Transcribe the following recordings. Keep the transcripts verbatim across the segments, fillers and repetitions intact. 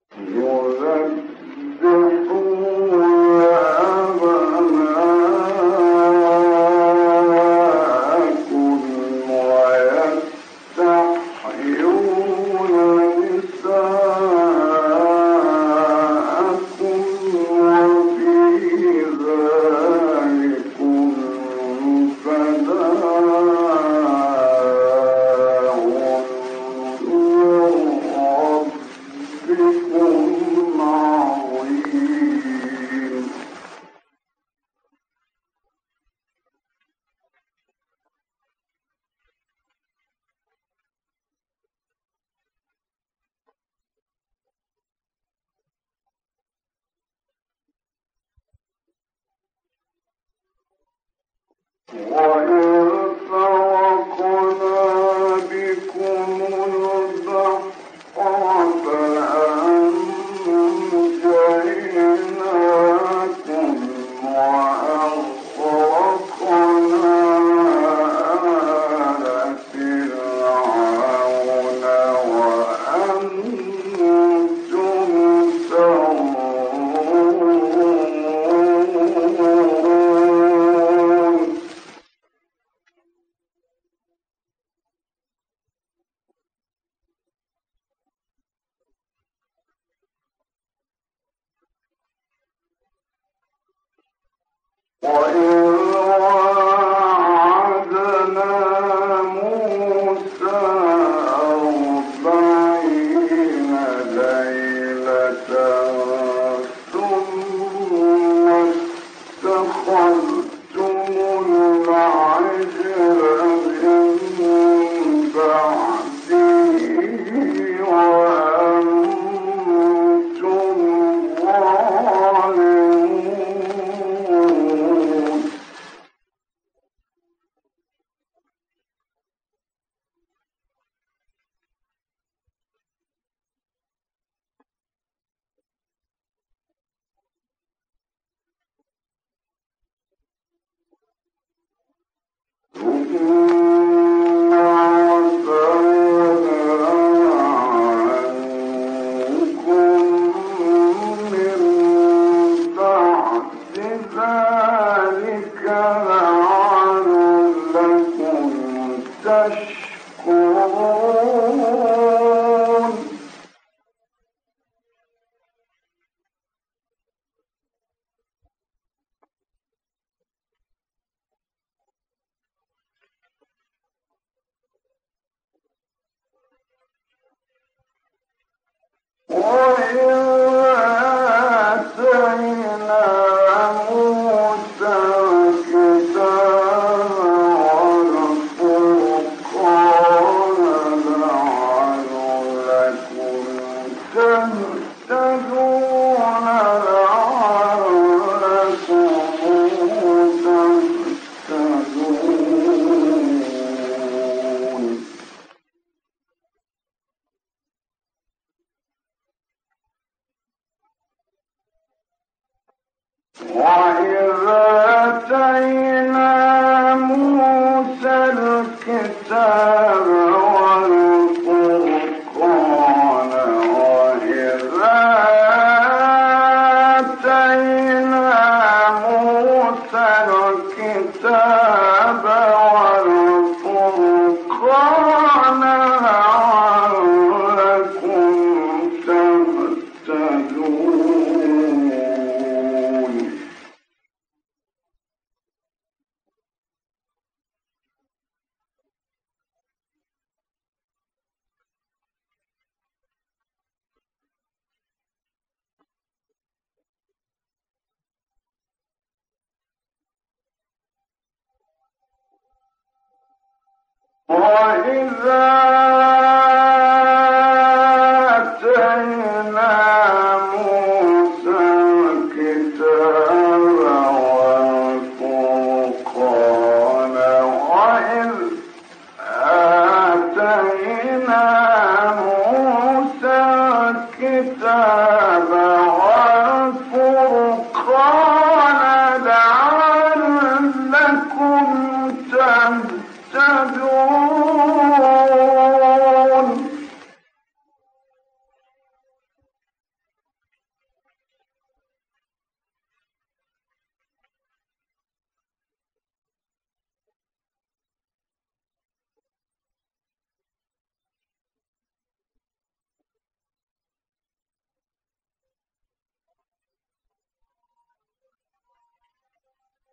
تهتدون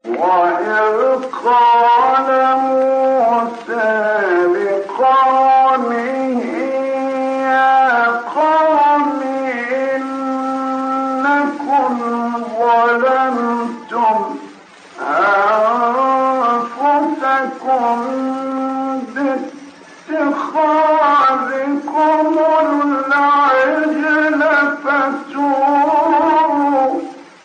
وإذ قال موسى لقومه يا قوم إنكم ظلمتم أنفسكم باتخاذكم العجل فتوبوا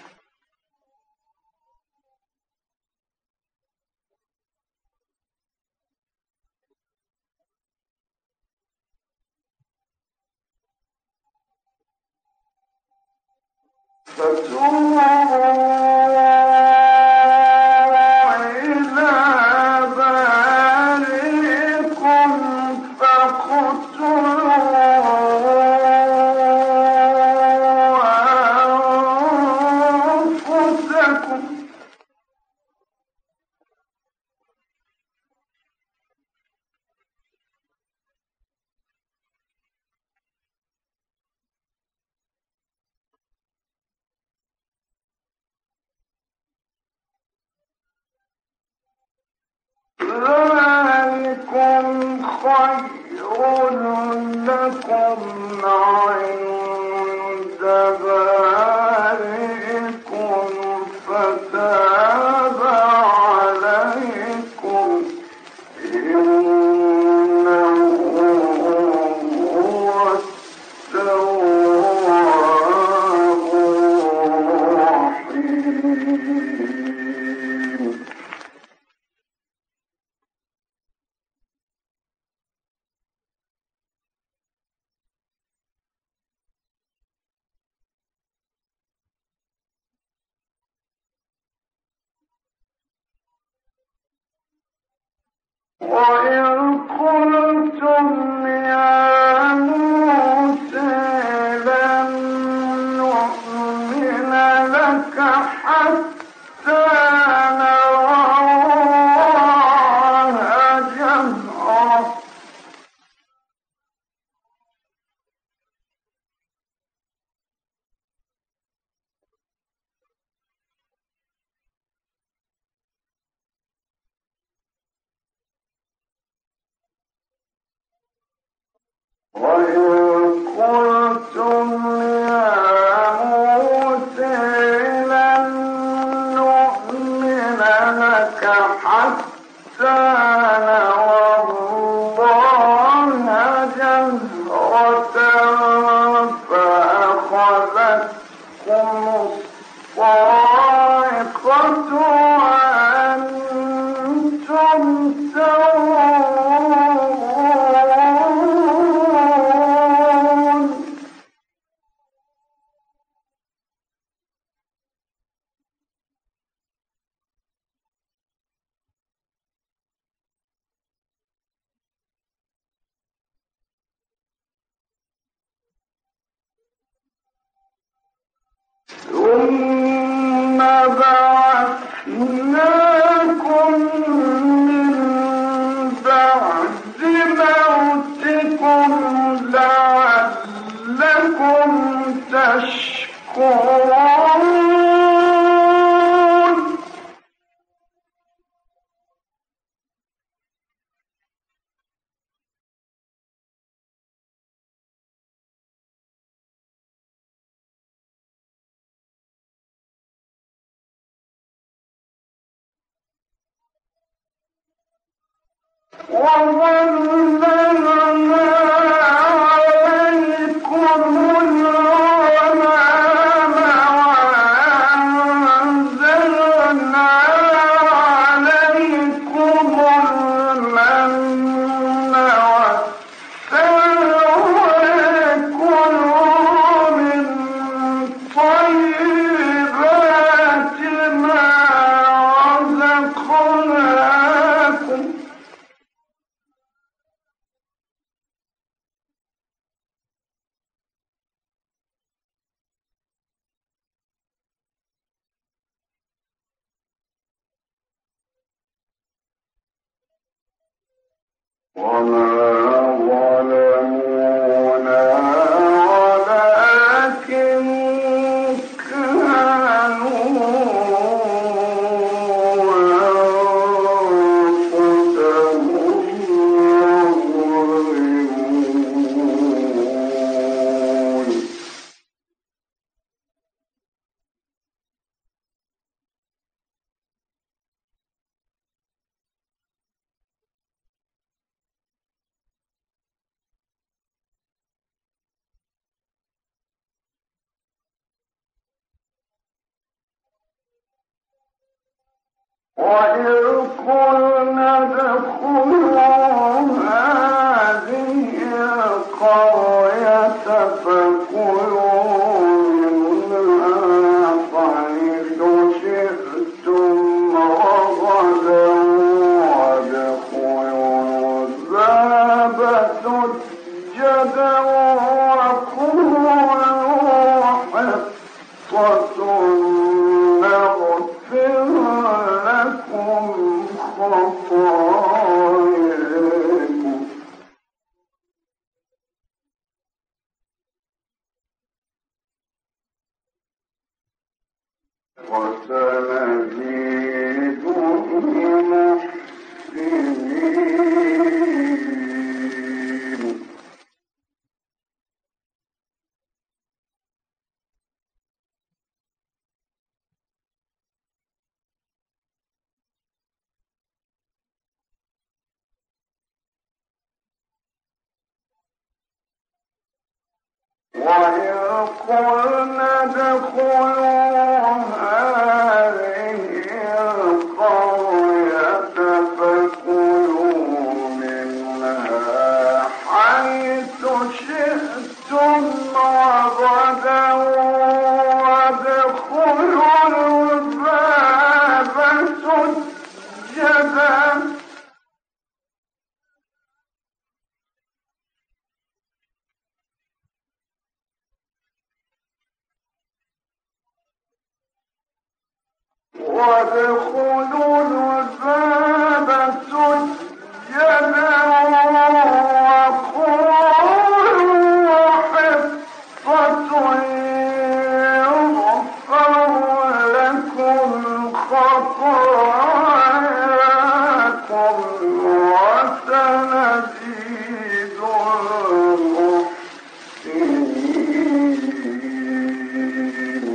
ذلكم خير لكم عند بارئكم فتاب عليكم إنه هو التواب الرحيم. وإذ قلتم يا موسى لن نؤمن لك حتى نرى الله جهرة وإذ قلتم يا موسى لن نؤمن لك حتى نرى الله جهرة فأخذتكم الصاعقة وأنتم تنظرون. ثم بعثناكم من بعد موتكم لعلكم تشكرون. وظللنا عليكم الغمام وأنزلنا عليكم المن والسلوى كلوا من طيبات ما رزقناكم وما ظلمونا ولكن كانوا وإذ قلنا ادخلوا هذه القرية فكلوا منها حيث شئتم رغدا وادخلوا الباب سجدا وادخلوا الباب سجدا وقولوا حطة يغفر لكم خطاياكم وسنزيد المحسنين.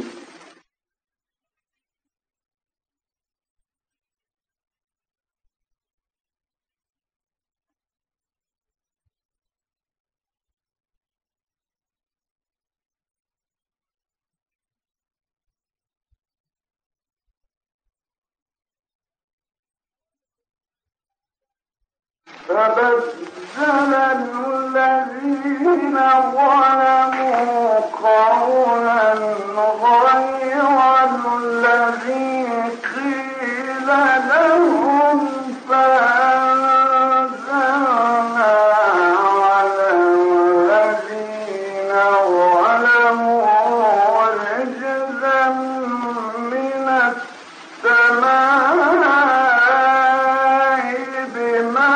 فبدل الذين ظلموا قولا غير الذي قيل لهم فأنزلنا على الذين ظلموا رجزا من السماء بما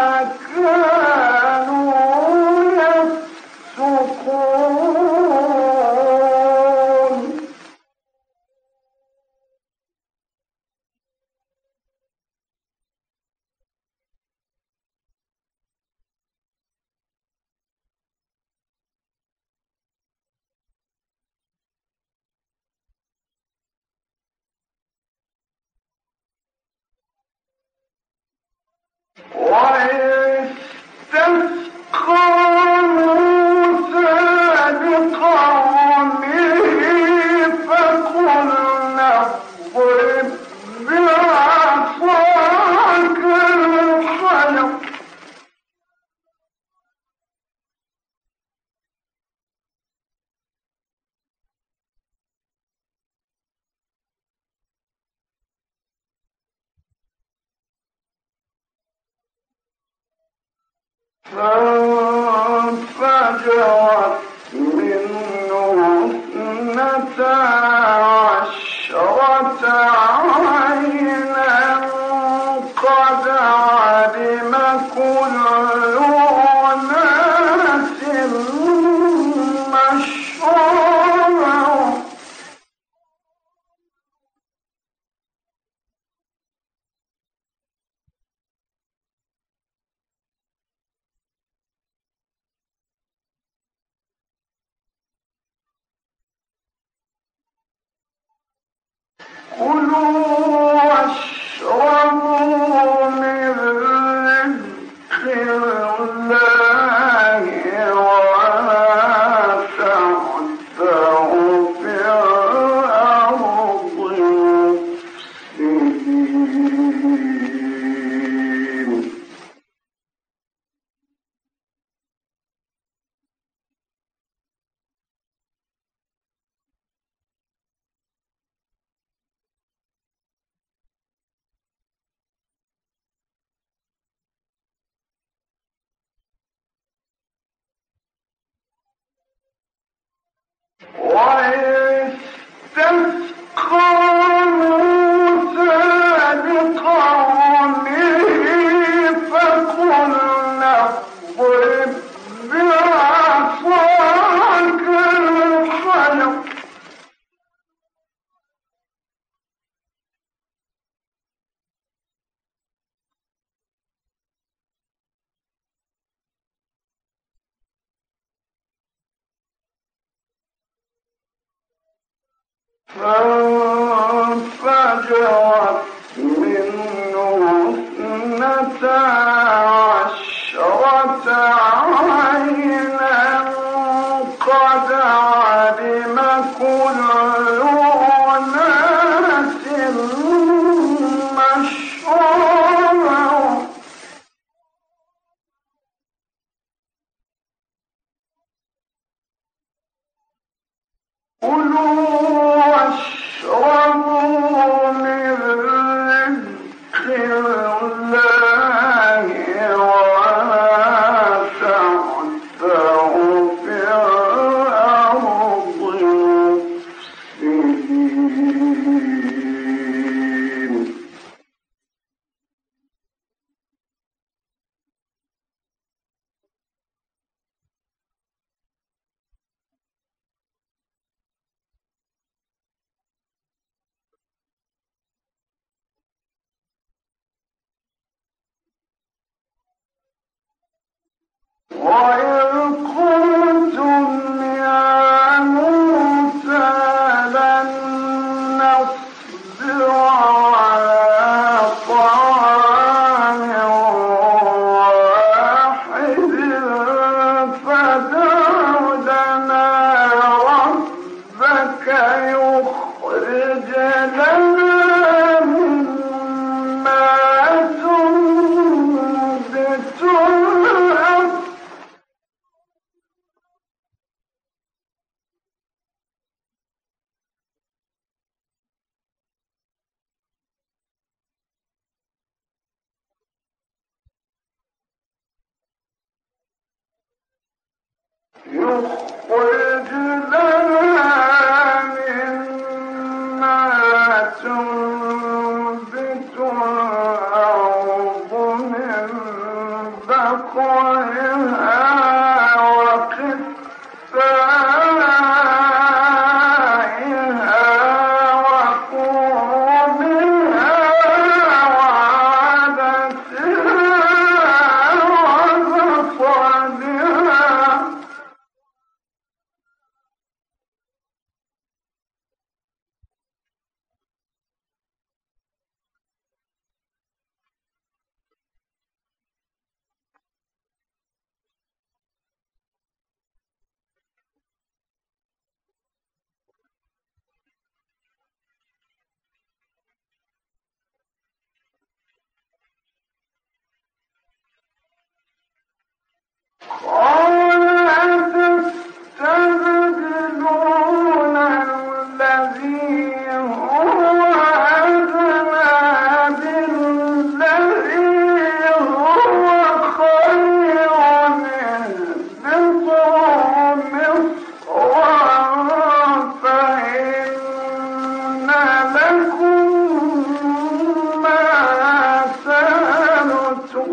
وَإِسْتَسْقَىٰ مُوسَىٰ لِقَوْمِهِ فَقُلْنَا اضْرِب بِّعَصَاكَ الْحَجَرَ ۖ فانفجرت منه اثنتا عشرة عينا قد علم كل أناس مشربهم كلوا واشربوا من رزق الله ولا تعثوا في الأرض مفسدين. فانفجرت منه اثنتا عشرة عينا قد علم كل أناس مشربهم كلوا واشربوا من رزق الله ولا تعثوا في الأرض مفسدين. وإذ قلتم يا موسى لن نصبر على طعام واحد فادع لنا ربك يخرج لنا مما تنبت الأرض يخرج لنا مما تنبت الأرض من بقلها وقثائها وفومها وعدسها وبصلها قال أتستبدلون الذي هو أدنى بالذي هو خير اهبطوا مصرا فإن لكم ما سألتم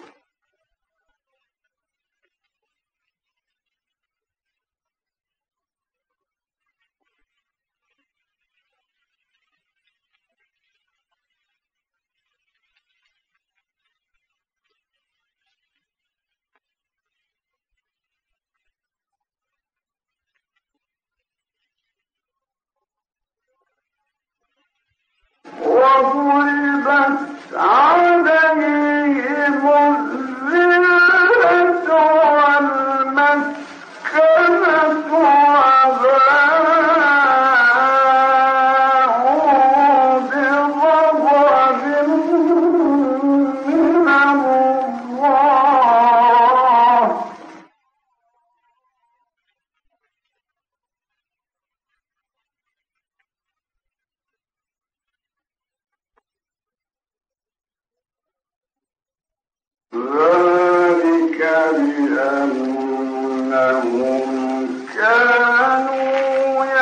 وضربت عليهم الذلة والمسكنة وباءوا بغضب من الله ذلك بأنهم كانوا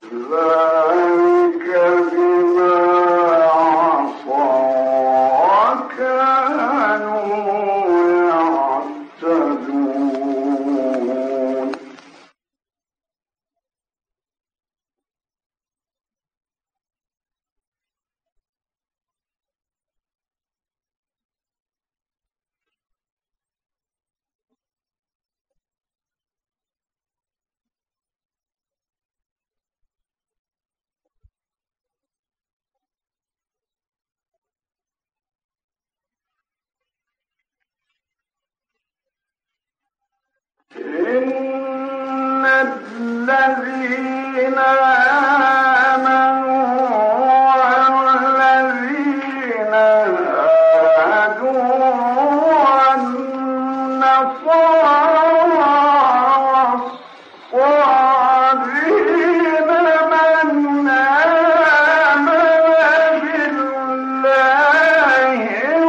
ذلك بما عصوا وكانوا يعتدون إن الذين آمنوا والذين هادوا والنصارى والصابئين من آمن بالله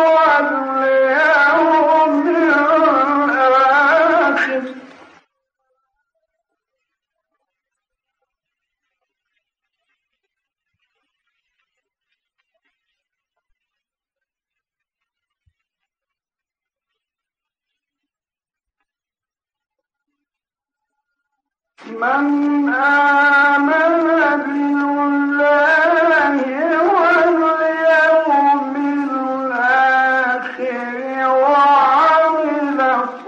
واليوم الآخر من آمن بالله واليوم الآخر وعمل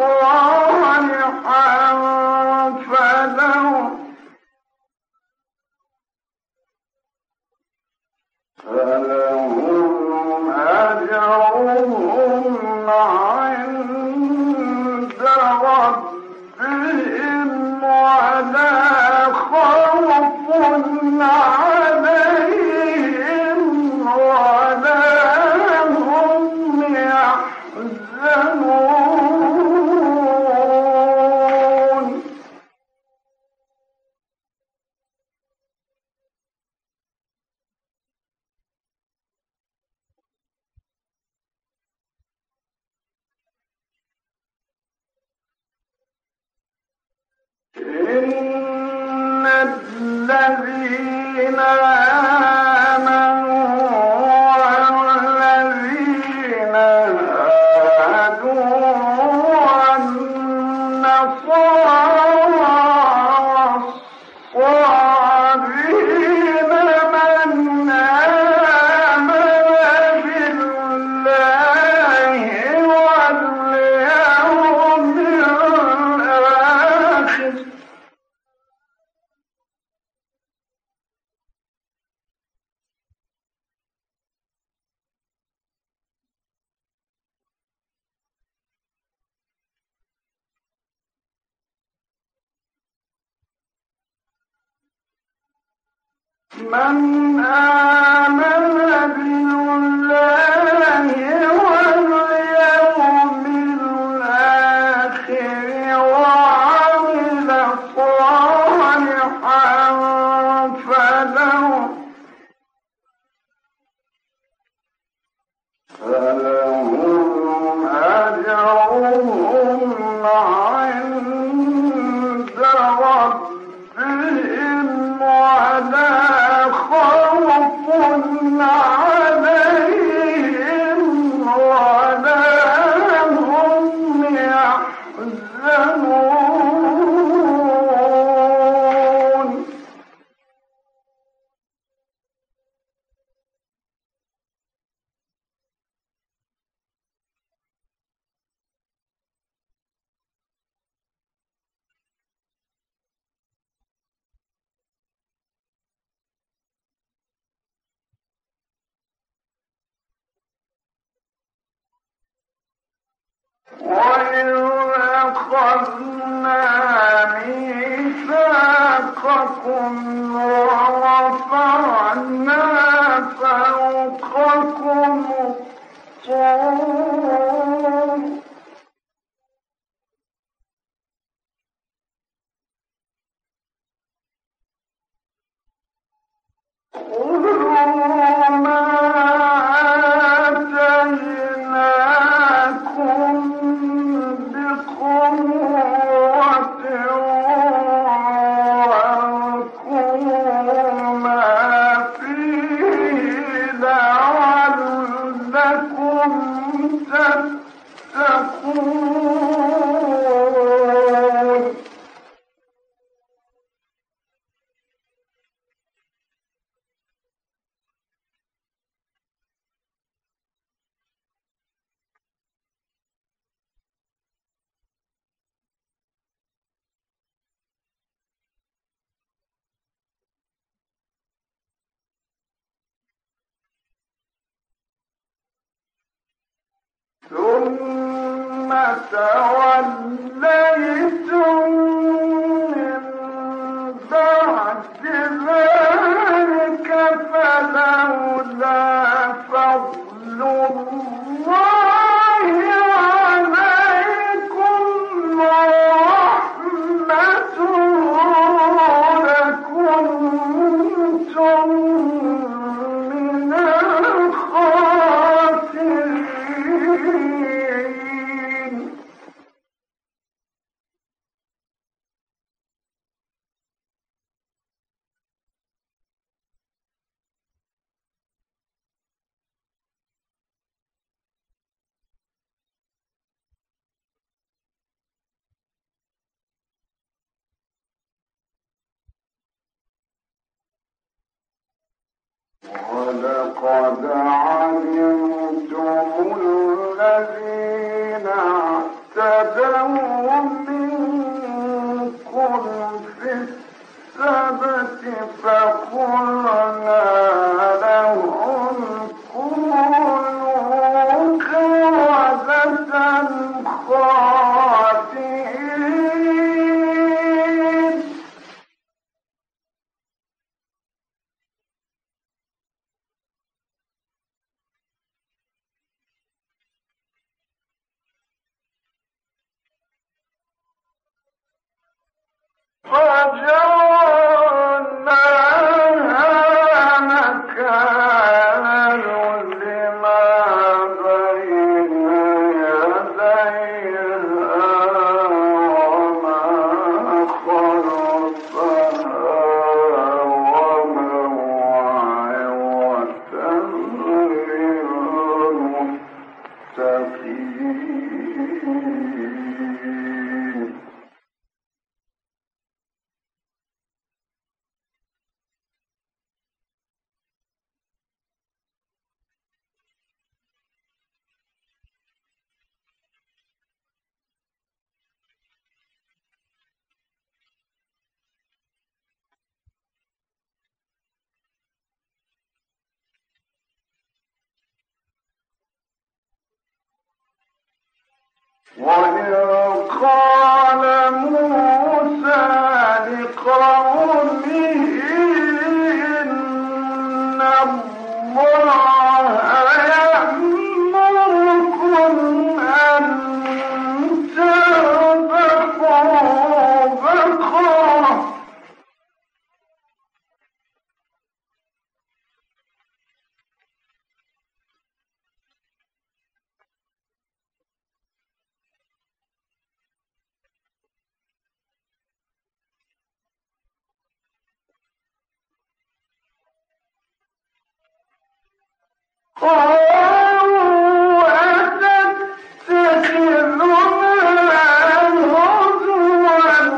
صالحا فلهم فلهم أجرهم عند ربهم ولا خوف عليهم ولا هم يحزنون إن الذين آمنوا والذين هادوا والنصارى والصابئين من آمن بالله واليوم الآخر من آمن بالله واليوم الآخر وعمل صالحا فلهم فلهم أجرهم عند ربهم ولا خوف عليهم ولا هم يحزنون وإذ أخذنا ميثاقكم ورفعنا فوقكم الطور خذوا ما آتيناكم بقوة واذكروا ثم توليتم من بعد ذلك فلولا فضل الله عليكم ورحمته لكنتم من الخاسرين. ولقد علمتم الذين اعتدوا منكم في السبت فقلنا لهم كونوا قردة خاسئين. فجعلناها نكالا لما بين يديها وما خلفها وموعظة للمتقين. وإذ قال موسى لقومه إن الله يأمركم أن تذبحوا بقرة قالوا أتتخذنا هزوا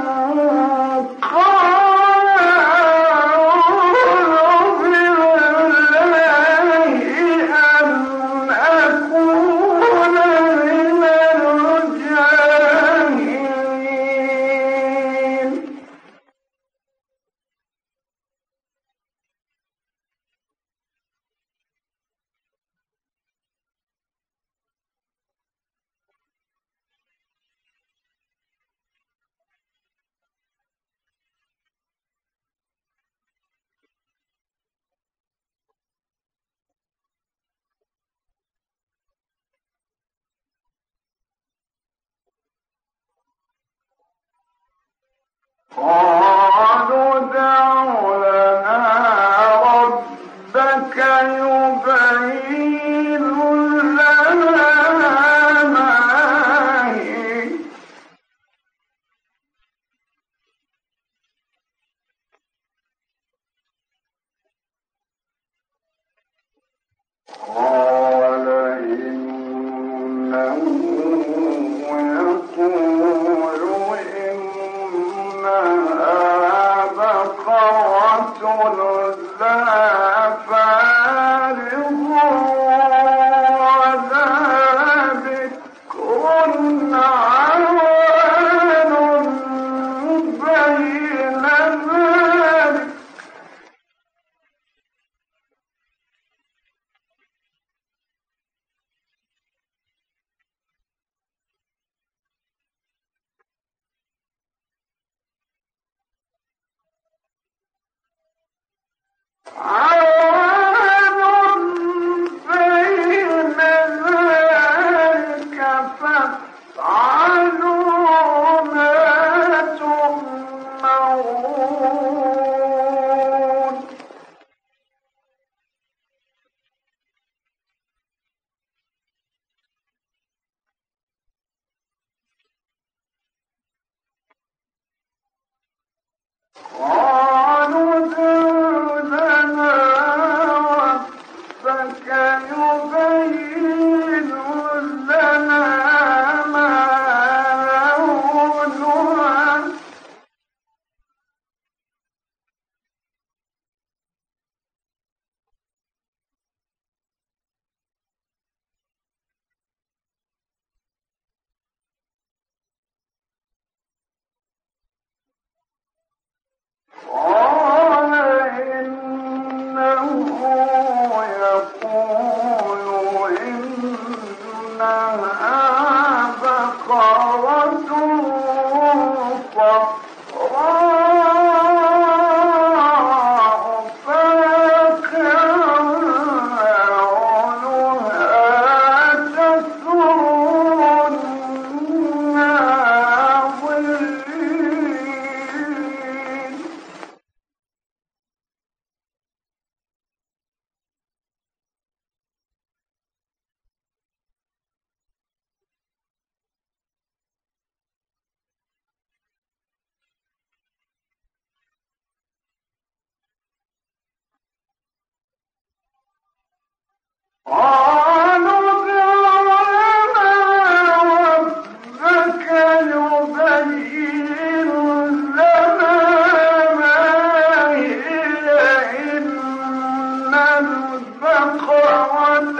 قال أعوذ بالله أن أكون من الجاهلين. قالوا ادع لنا ربك يبين لنا ما هي. قال إنه يقول إنها قالوا ادع لنا ربك يبين لنا ما لونها قال إنه يقول إنها بقرة صفراء فاقع لونها تسر الناظرين. قالوا ادع لنا ربك يبين لنا ما هي إن البقرة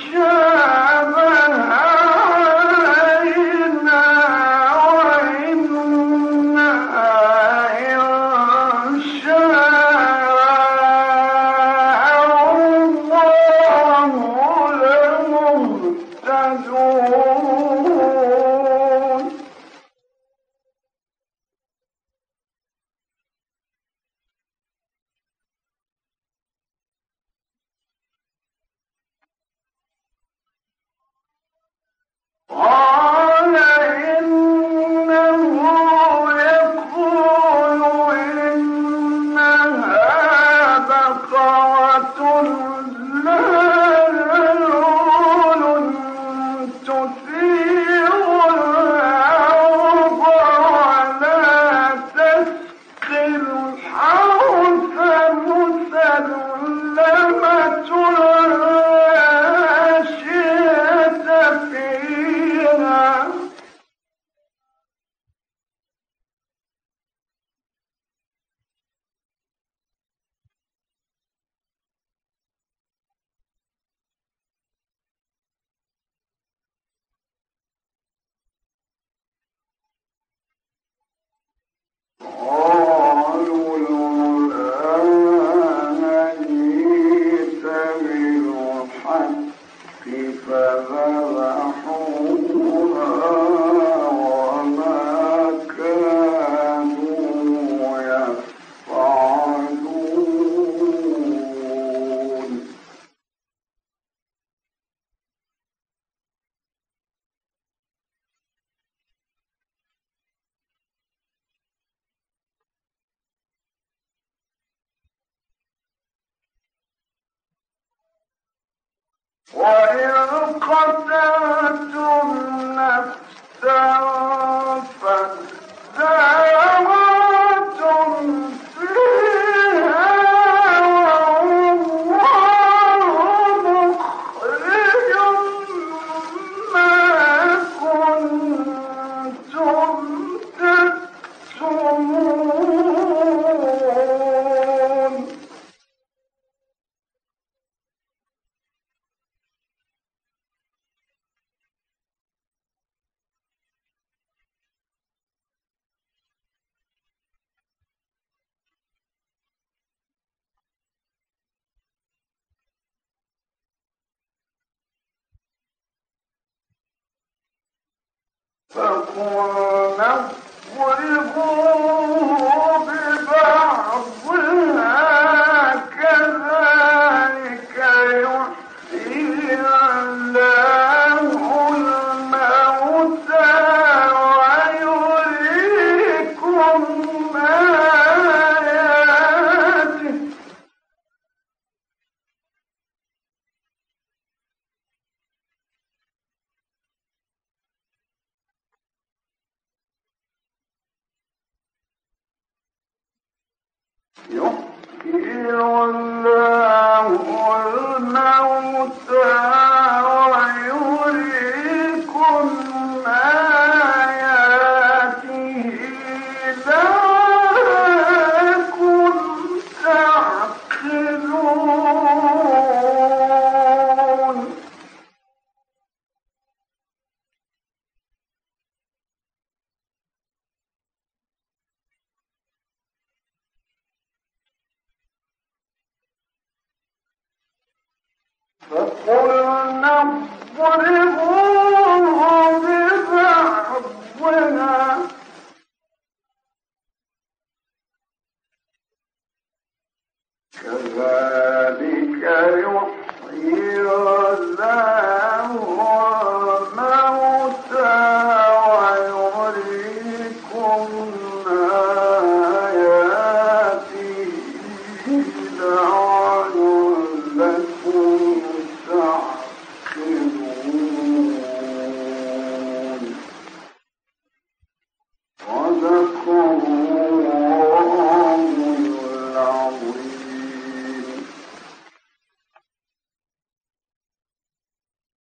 شابه علينا وإنا إن شاء الله لمهتدون. قال إنه يقول إنها بقرة لا ذلول تثير الأرض ولا تسقي الحرث مسلمة لا شية فيها. قالوا الآن جئت بالحق فذبحوها وما كانوا يفعلون. وإذ قتلتم نفسا فادارأتم فيها والله مخرج ما كنتم تكتمون. فقلنا اضربوه ببعضها كذلك يحيي الله الموتى ويريكم آياته. يحيي الله الموتى ويريكم آياته لعلكم تعقلون. فقلنا اضربوه ببعضها كذلك يحيي